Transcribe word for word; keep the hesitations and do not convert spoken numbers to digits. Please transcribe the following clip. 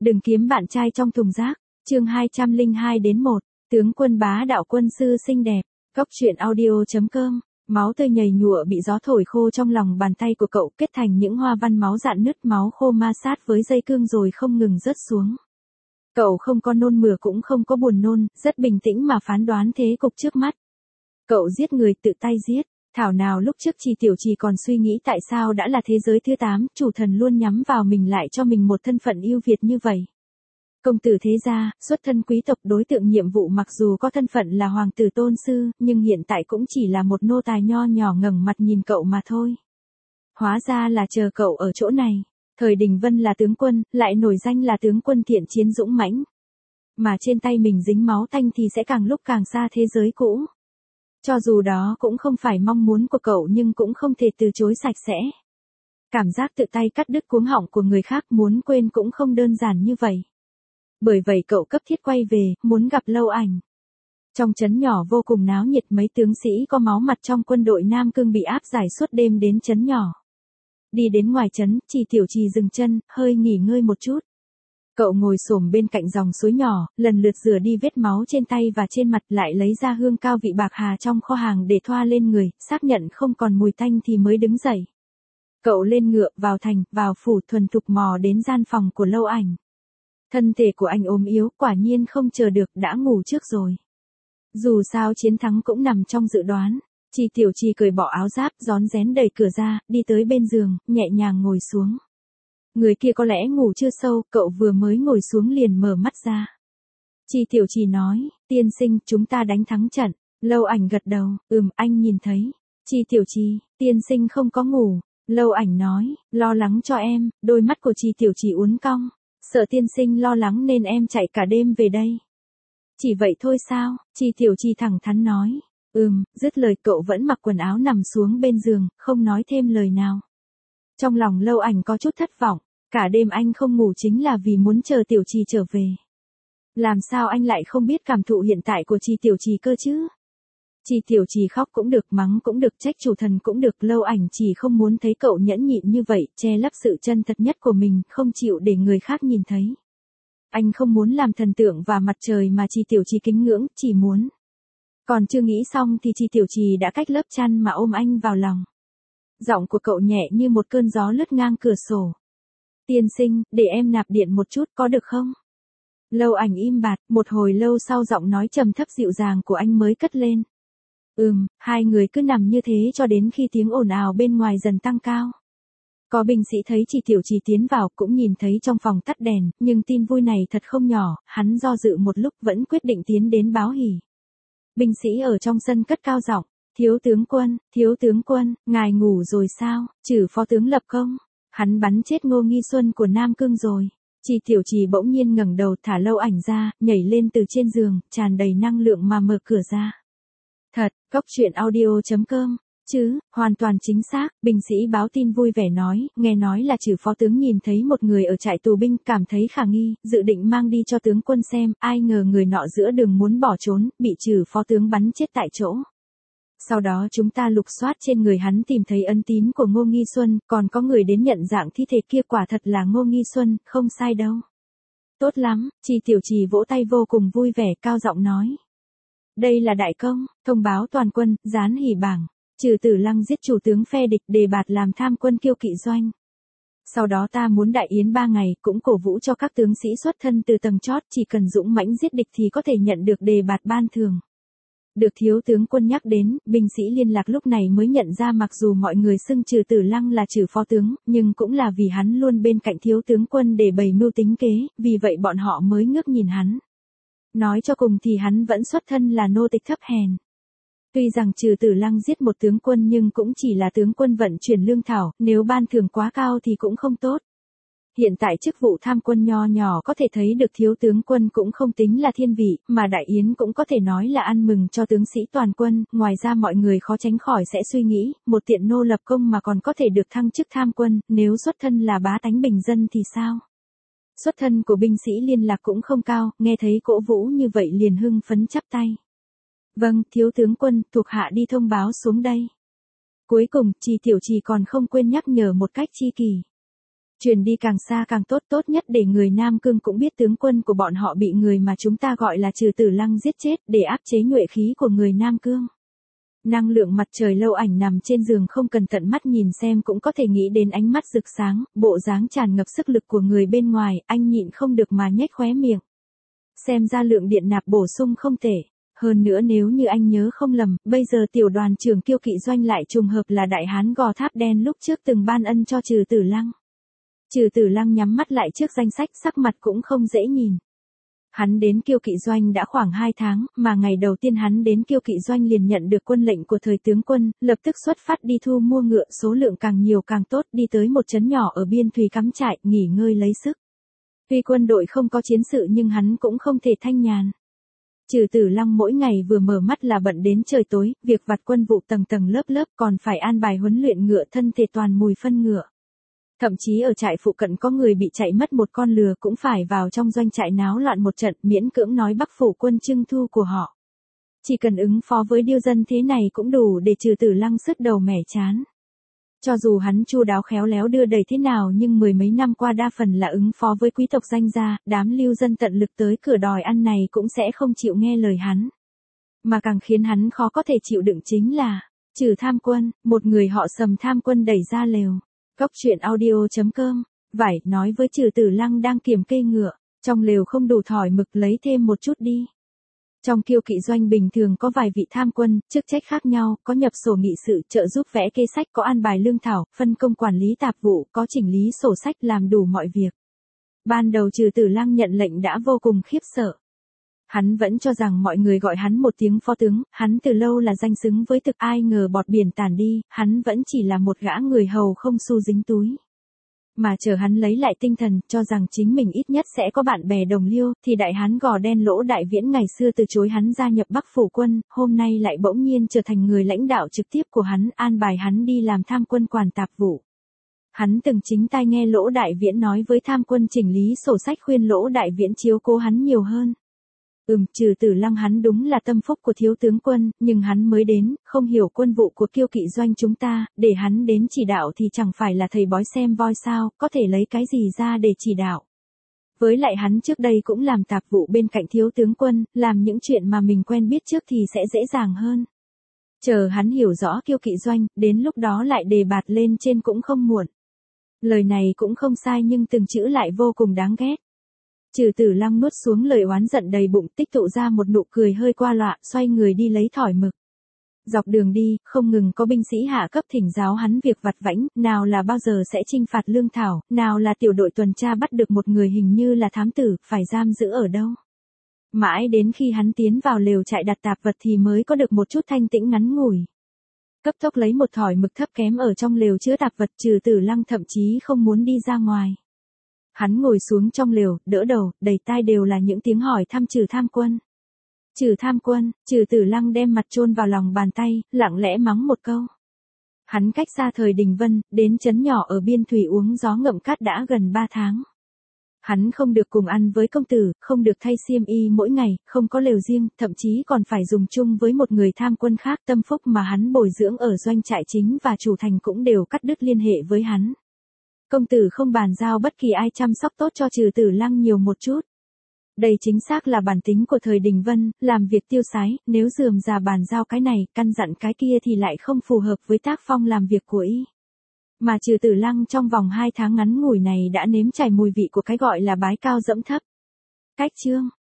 Đừng kiếm bạn trai trong thùng rác. Chương hai trăm lẻ hai đến một. Tướng quân bá đạo quân sư xinh đẹp. Cốc truyện audio chấm com. Máu tươi nhầy nhụa bị gió thổi khô trong lòng bàn tay của cậu, kết thành những hoa văn máu rạn nứt, máu khô ma sát với dây cương rồi không ngừng rớt xuống. Cậu không có nôn mửa cũng không có buồn nôn, rất bình tĩnh mà phán đoán thế cục trước mắt. Cậu giết người, tự tay giết. Thảo nào lúc trước Trì Tiểu Trì còn suy nghĩ tại sao đã là thế giới thứ tám, chủ thần luôn nhắm vào mình lại cho mình một thân phận ưu việt như vậy. Công tử thế gia, xuất thân quý tộc, đối tượng nhiệm vụ mặc dù có thân phận là hoàng tử tôn sư, nhưng hiện tại cũng chỉ là một nô tài nho nhỏ ngẩng mặt nhìn cậu mà thôi. Hóa ra là chờ cậu ở chỗ này. Thời Đình Vân là tướng quân, lại nổi danh là tướng quân thiện chiến dũng mãnh. Mà trên tay mình dính máu tanh thì sẽ càng lúc càng xa thế giới cũ. Cho dù đó cũng không phải mong muốn của cậu nhưng cũng không thể từ chối sạch sẽ. Cảm giác tự tay cắt đứt cuống họng của người khác muốn quên cũng không đơn giản như vậy. Bởi vậy cậu cấp thiết quay về, muốn gặp Lâu Ảnh. Trong trấn nhỏ vô cùng náo nhiệt, mấy tướng sĩ có máu mặt trong quân đội Nam Cương bị áp giải suốt đêm đến trấn nhỏ. Đi đến ngoài trấn, Trì Tiểu Trì dừng chân, hơi nghỉ ngơi một chút. Cậu ngồi xổm bên cạnh dòng suối nhỏ, lần lượt rửa đi vết máu trên tay và trên mặt, lại lấy ra hương cao vị bạc hà trong kho hàng để thoa lên người, xác nhận không còn mùi tanh thì mới đứng dậy. Cậu lên ngựa, vào thành, vào phủ, thuần thục mò đến gian phòng của Lâu Ảnh. Thân thể của anh ốm yếu, quả nhiên không chờ được, đã ngủ trước rồi. Dù sao chiến thắng cũng nằm trong dự đoán. Trì Tiểu Trì cởi bỏ áo giáp, rón rén đẩy cửa ra, đi tới bên giường, nhẹ nhàng ngồi xuống. Người kia có lẽ ngủ chưa sâu, cậu vừa mới ngồi xuống liền mở mắt ra. Trì Tiểu Trì nói, tiên sinh, chúng ta đánh thắng trận. Lâu Ảnh gật đầu, ừm, anh nhìn thấy. Trì Tiểu Trì, tiên sinh không có ngủ. Lâu Ảnh nói, lo lắng cho em. Đôi mắt của Trì Tiểu Trì uốn cong. Sợ tiên sinh lo lắng nên em chạy cả đêm về đây. Chỉ vậy thôi sao? Trì Tiểu Trì thẳng thắn nói. Ừm, dứt lời cậu vẫn mặc quần áo nằm xuống bên giường, không nói thêm lời nào. Trong lòng Lâu Ảnh có chút thất vọng, cả đêm anh không ngủ chính là vì muốn chờ Tiểu Trì trở về. Làm sao anh lại không biết cảm thụ hiện tại của Trì Tiểu Trì cơ chứ? Trì Tiểu Trì khóc cũng được, mắng cũng được, trách chủ thần cũng được, Lâu Ảnh chỉ không muốn thấy cậu nhẫn nhịn như vậy, che lấp sự chân thật nhất của mình, không chịu để người khác nhìn thấy. Anh không muốn làm thần tượng và mặt trời mà Trì Tiểu Trì kính ngưỡng, chỉ muốn. Còn chưa nghĩ xong thì Trì Tiểu Trì đã cách lớp chăn mà ôm anh vào lòng. Giọng của cậu nhẹ như một cơn gió lướt ngang cửa sổ. Tiên sinh, để em nạp điện một chút có được không? Lâu Ảnh im bặt, một hồi lâu sau giọng nói trầm thấp dịu dàng của anh mới cất lên. Ừm, hai người cứ nằm như thế cho đến khi tiếng ồn ào bên ngoài dần tăng cao. Có binh sĩ thấy Trì Tiểu Trì tiến vào, cũng nhìn thấy trong phòng tắt đèn, nhưng tin vui này thật không nhỏ, hắn do dự một lúc vẫn quyết định tiến đến báo hỉ. Binh sĩ ở trong sân cất cao giọng, thiếu tướng quân, thiếu tướng quân, ngài ngủ rồi sao? Trừ phó tướng lập công, hắn bắn chết Ngô Nghi Xuân của Nam Cương rồi. Trì Tiểu Trì bỗng nhiên ngẩng đầu, thả Lâu Ảnh ra, nhảy lên từ trên giường, tràn đầy năng lượng mà mở cửa ra. Thật, cốc truyện audio chấm com. Chứ, hoàn toàn chính xác, binh sĩ báo tin vui vẻ nói, nghe nói là Trừ phó tướng nhìn thấy một người ở trại tù binh, cảm thấy khả nghi, dự định mang đi cho tướng quân xem, ai ngờ người nọ giữa đường muốn bỏ trốn, bị Trừ phó tướng bắn chết tại chỗ. Sau đó chúng ta lục soát trên người hắn tìm thấy ấn tín của Ngô Nghi Xuân, còn có người đến nhận dạng thi thể kia, quả thật là Ngô Nghi Xuân, không sai đâu. Tốt lắm, Trì Tiểu Trì vỗ tay vô cùng vui vẻ, cao giọng nói. Đây là đại công, thông báo toàn quân, dán hỉ bảng. Trừ Tử Lăng giết chủ tướng phe địch, đề bạt làm tham quân kiêu kỵ doanh. Sau đó ta muốn đại yến ba ngày, cũng cổ vũ cho các tướng sĩ xuất thân từ tầng chót, chỉ cần dũng mãnh giết địch thì có thể nhận được đề bạt ban thường. Được thiếu tướng quân nhắc đến, binh sĩ liên lạc lúc này mới nhận ra mặc dù mọi người xưng Trừ Tử Lăng là Trừ phó tướng, nhưng cũng là vì hắn luôn bên cạnh thiếu tướng quân để bày mưu tính kế, vì vậy bọn họ mới ngước nhìn hắn. Nói cho cùng thì hắn vẫn xuất thân là nô tịch thấp hèn. Tuy rằng Trừ Tử Lăng giết một tướng quân nhưng cũng chỉ là tướng quân vận chuyển lương thảo, nếu ban thưởng quá cao thì cũng không tốt. Hiện tại chức vụ tham quân nho nhỏ có thể thấy được thiếu tướng quân cũng không tính là thiên vị, mà đại yến cũng có thể nói là ăn mừng cho tướng sĩ toàn quân, ngoài ra mọi người khó tránh khỏi sẽ suy nghĩ, một tiện nô lập công mà còn có thể được thăng chức tham quân, nếu xuất thân là bá tánh bình dân thì sao? Xuất thân của binh sĩ liên lạc cũng không cao, nghe thấy cổ vũ như vậy liền hưng phấn chắp tay. Vâng, thiếu tướng quân, thuộc hạ đi thông báo xuống đây. Cuối cùng, Trì Tiểu Trì còn không quên nhắc nhở một cách chi kỳ. Truyền đi càng xa càng tốt, tốt nhất để người Nam Cương cũng biết tướng quân của bọn họ bị người mà chúng ta gọi là Trừ Tử Lăng giết chết để áp chế nhuệ khí của người Nam Cương. Năng lượng mặt trời Lâu Ảnh nằm trên giường không cần tận mắt nhìn xem cũng có thể nghĩ đến ánh mắt rực sáng, bộ dáng tràn ngập sức lực của người bên ngoài, anh nhịn không được mà nhếch khóe miệng. Xem ra lượng điện nạp bổ sung không tệ. Hơn nữa nếu như anh nhớ không lầm, bây giờ tiểu đoàn trưởng Kiêu Kỵ Doanh lại trùng hợp là đại hán Gò Tháp Đen lúc trước từng ban ân cho Trừ Tử Lăng. Trừ Tử Lăng nhắm mắt lại trước danh sách, sắc mặt cũng không dễ nhìn. Hắn đến Kiêu Kỵ Doanh đã khoảng hai tháng, mà ngày đầu tiên hắn đến Kiêu Kỵ Doanh liền nhận được quân lệnh của thời tướng quân, lập tức xuất phát đi thu mua ngựa, số lượng càng nhiều càng tốt, đi tới một trấn nhỏ ở biên thùy cắm trại, nghỉ ngơi lấy sức. Tuy quân đội không có chiến sự nhưng hắn cũng không thể thanh nhàn. Trừ Tử Lăng mỗi ngày vừa mở mắt là bận đến trời tối, việc vặt quân vụ tầng tầng lớp lớp, còn phải an bài huấn luyện ngựa, thân thể toàn mùi phân ngựa. Thậm chí ở trại phụ cận có người bị chạy mất một con lừa cũng phải vào trong doanh trại náo loạn một trận, miễn cưỡng nói Bắc phủ quân trưng thu của họ. Chỉ cần ứng phó với điêu dân thế này cũng đủ để Trừ Tử Lăng sứt đầu mẻ chán. Cho dù hắn chu đáo khéo léo đưa đẩy thế nào nhưng mười mấy năm qua đa phần là ứng phó với quý tộc danh gia, đám lưu dân tận lực tới cửa đòi ăn này cũng sẽ không chịu nghe lời hắn. Mà càng khiến hắn khó có thể chịu đựng chính là, Trừ Tham Quân, một người họ Sầm Tham Quân đẩy ra lều. Cốc truyện audio chấm com, vải, nói với Trừ Tử Lăng đang kiểm kê ngựa, trong lều không đủ thỏi mực lấy thêm một chút đi. Trong Kiêu Kỵ Doanh bình thường có vài vị tham quân, chức trách khác nhau, có nhập sổ nghị sự, trợ giúp vẽ kê sách, có an bài lương thảo, phân công quản lý tạp vụ, có chỉnh lý sổ sách, làm đủ mọi việc. Ban đầu Trừ Tử Lăng nhận lệnh đã vô cùng khiếp sợ. Hắn vẫn cho rằng mọi người gọi hắn một tiếng phó tướng, hắn từ lâu là danh xứng với thực, ai ngờ bọt biển tàn đi, hắn vẫn chỉ là một gã người hầu không xu dính túi. Mà chờ hắn lấy lại tinh thần, cho rằng chính mình ít nhất sẽ có bạn bè đồng liêu, thì đại hán Gò Đen Lỗ Đại Viễn ngày xưa từ chối hắn gia nhập Bắc phủ quân, hôm nay lại bỗng nhiên trở thành người lãnh đạo trực tiếp của hắn, an bài hắn đi làm tham quân quản tạp vụ. Hắn từng chính tai nghe Lỗ Đại Viễn nói với tham quân chỉnh lý sổ sách, khuyên Lỗ Đại Viễn chiếu cố hắn nhiều hơn. Ừm, Trừ Tử Lăng hắn đúng là tâm phúc của thiếu tướng quân, nhưng hắn mới đến, không hiểu quân vụ của Kiêu Kỵ Doanh chúng ta, để hắn đến chỉ đạo thì chẳng phải là thầy bói xem voi sao, có thể lấy cái gì ra để chỉ đạo. Với lại hắn trước đây cũng làm tạp vụ bên cạnh thiếu tướng quân, làm những chuyện mà mình quen biết trước thì sẽ dễ dàng hơn. Chờ hắn hiểu rõ Kiêu Kỵ Doanh, đến lúc đó lại đề bạt lên trên cũng không muộn. Lời này cũng không sai nhưng từng chữ lại vô cùng đáng ghét. Trừ Tử Lăng nuốt xuống lời oán giận đầy bụng, tích tụ ra một nụ cười hơi qua loa, xoay người đi lấy thỏi mực. Dọc đường đi, không ngừng có binh sĩ hạ cấp thỉnh giáo hắn việc vặt vãnh, nào là bao giờ sẽ trinh phạt lương thảo, nào là tiểu đội tuần tra bắt được một người hình như là thám tử, phải giam giữ ở đâu. Mãi đến khi hắn tiến vào lều trại đặt tạp vật thì mới có được một chút thanh tĩnh ngắn ngủi. Cấp tốc lấy một thỏi mực thấp kém ở trong lều chứa tạp vật, Trừ Tử Lăng thậm chí không muốn đi ra ngoài. Hắn ngồi xuống trong lều, đỡ đầu, đầy tai đều là những tiếng hỏi thăm Trừ Tham Quân. Trừ Tham Quân, Trừ Tử Lăng đem mặt chôn vào lòng bàn tay, lặng lẽ mắng một câu. Hắn cách xa thời Đình Vân, đến trấn nhỏ ở biên thủy uống gió ngậm cát đã gần ba tháng. Hắn không được cùng ăn với công tử, không được thay xiêm y mỗi ngày, không có lều riêng, thậm chí còn phải dùng chung với một người tham quân khác. Tâm phúc mà hắn bồi dưỡng ở doanh trại chính và chủ thành cũng đều cắt đứt liên hệ với hắn. Công tử không bàn giao bất kỳ ai chăm sóc tốt cho Trừ Tử Lăng nhiều một chút. Đây chính xác là bản tính của thời Đình Vân, làm việc tiêu sái, nếu rườm rà bàn giao cái này, căn dặn cái kia thì lại không phù hợp với tác phong làm việc của y. Mà Trừ Tử Lăng trong vòng hai tháng ngắn ngủi này đã nếm trải mùi vị của cái gọi là bái cao dẫm thấp. Cách chương